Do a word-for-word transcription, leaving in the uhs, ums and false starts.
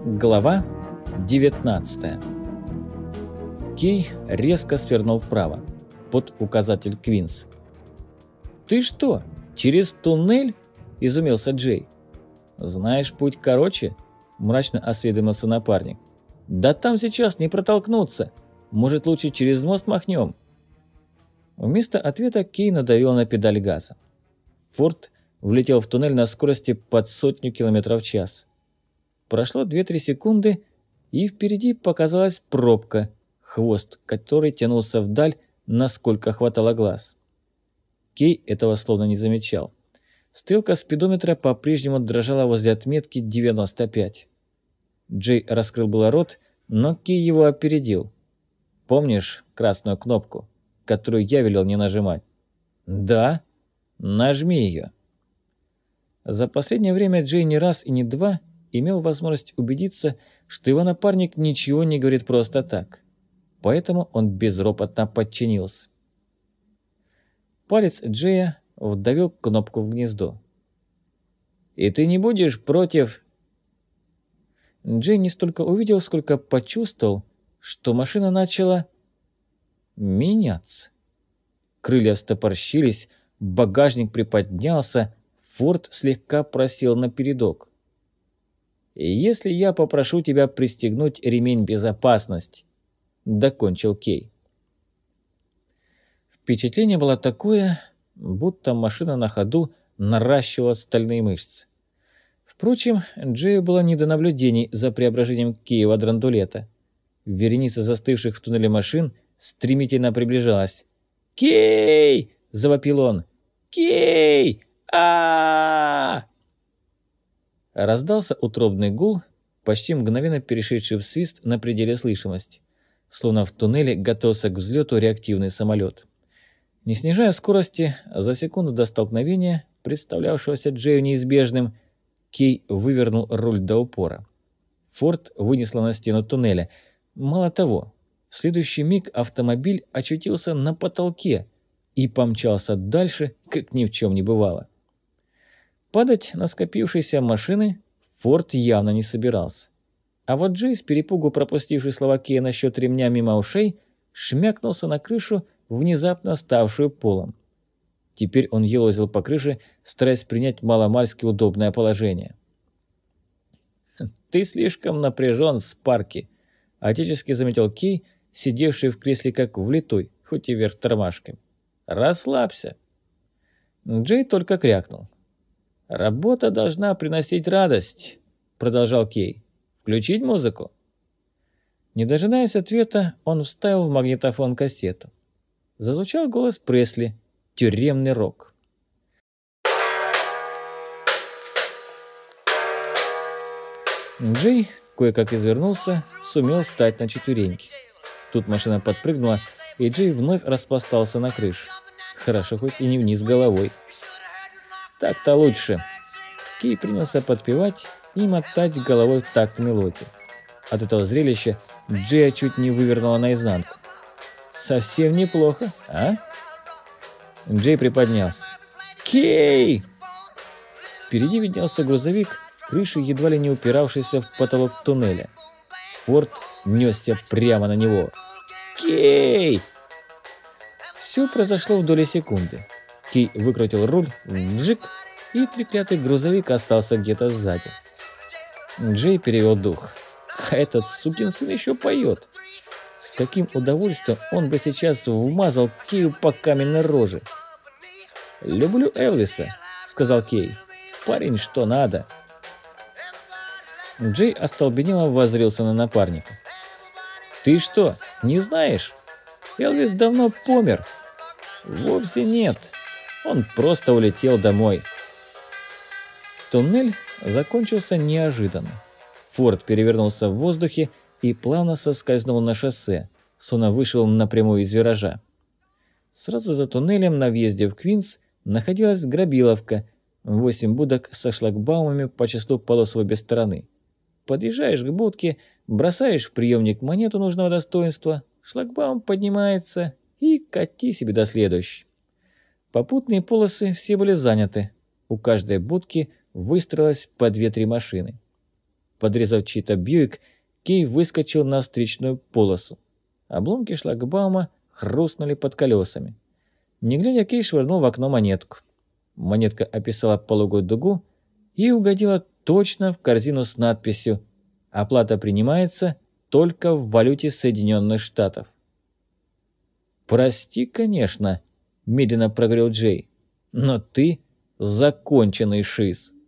Глава девятнадцатая. Кей резко свернул вправо, под указатель Квинс. «Ты что, через туннель?» – изумился Джей. «Знаешь путь короче?» – мрачно осведомился напарник. «Да там сейчас не протолкнуться. Может, лучше через мост махнем?» Вместо ответа Кей надавил на педаль газа. Форд влетел в туннель на скорости под сотню километров в час. Прошло две-три секунды, и впереди показалась пробка, хвост которой тянулся вдаль, насколько хватало глаз. Кей этого словно не замечал. Стрелка спидометра по-прежнему дрожала возле отметки девяносто пять. Джей раскрыл было рот, но Кей его опередил. «Помнишь красную кнопку, которую я велел не нажимать?» «Да. Нажми ее». За последнее время Джей не раз и не два имел возможность убедиться, что его напарник ничего не говорит просто так. Поэтому он безропотно подчинился. Палец Джея вдавил кнопку в гнездо. «И ты не будешь против...» Джей не столько увидел, сколько почувствовал, что машина начала меняться. Крылья стопорщились, багажник приподнялся, Форд слегка просел на передок. «Если я попрошу тебя пристегнуть ремень безопасности», — докончил Кей. Впечатление было такое, будто машина на ходу наращивала стальные мышцы. Впрочем, Джею было не до наблюдений за преображением Киева драндулета. Вереница застывших в туннеле машин стремительно приближалась. «Кей!» — завопил он. «Кей! А-а-а!» Раздался утробный гул, почти мгновенно перешедший в свист на пределе слышимости, словно в туннеле готовился к взлету реактивный самолет. Не снижая скорости, за секунду до столкновения, представлявшегося Джею неизбежным, Кей вывернул руль до упора. Форд вынесло на стену туннеля. Мало того, в следующий миг автомобиль очутился на потолке и помчался дальше, как ни в чем не бывало. Падать на скопившиеся машины Форд явно не собирался. А вот Джей, с перепугу пропустивший слова Кея насчет ремня мимо ушей, шмякнулся на крышу, внезапно ставшую полом. Теперь он елозил по крыше, стараясь принять маломальски удобное положение. «Ты слишком напряжен, Спарки», — отечески заметил Кей, сидевший в кресле как влитой, хоть и вверх тормашками. «Расслабься». Джей только крякнул. «Работа должна приносить радость», — продолжал Кей. «Включить музыку?» Не дожидаясь ответа, он вставил в магнитофон кассету. Зазвучал голос Пресли, тюремный рок. Джей кое-как извернулся, сумел встать на четвереньки. Тут машина подпрыгнула, и Джей вновь распластался на крыше. Хорошо, хоть и не вниз головой. «Так-то лучше». Кей принялся подпевать и мотать головой в такт мелодии. От этого зрелища Джея чуть не вывернуло наизнанку. «Совсем неплохо, а?» Джей приподнялся. «Кей!» Впереди виднелся грузовик, крышей едва ли не упиравшийся в потолок туннеля. Форд несся прямо на него. «Кей!» Все произошло в доли секунды. Кей выкрутил руль, вжик, и треклятый грузовик остался где-то сзади. Джей перевел дух. А этот сукин сын еще поет. С каким удовольствием он бы сейчас вмазал Кею по каменной роже. «Люблю Элвиса», — сказал Кей. «Парень, что надо». Джей остолбенело воззрился на напарника. «Ты что, не знаешь? Элвис давно помер». «Вовсе нет. Он просто улетел домой». Туннель закончился неожиданно. Форд перевернулся в воздухе и плавно соскользнул на шоссе, словно вышел напрямую из виража. Сразу за туннелем на въезде в Квинс находилась грабиловка, восемь будок со шлагбаумами по числу полос в обе стороны. Подъезжаешь к будке, бросаешь в приемник монету нужного достоинства, шлагбаум поднимается и кати себе до следующей. Попутные полосы все были заняты. У каждой будки выстроилось по две-три машины. подрезав чей-то Бьюик, Кей выскочил на встречную полосу. Обломки шлагбаума хрустнули под колесами. Не глядя, Кей швырнул в окно монетку. Монетка описала пологую дугу и угодила точно в корзину с надписью «Оплата принимается только в валюте Соединенных Штатов». «Прости, конечно», – медленно проговорил Джей, – «но ты законченный шиз».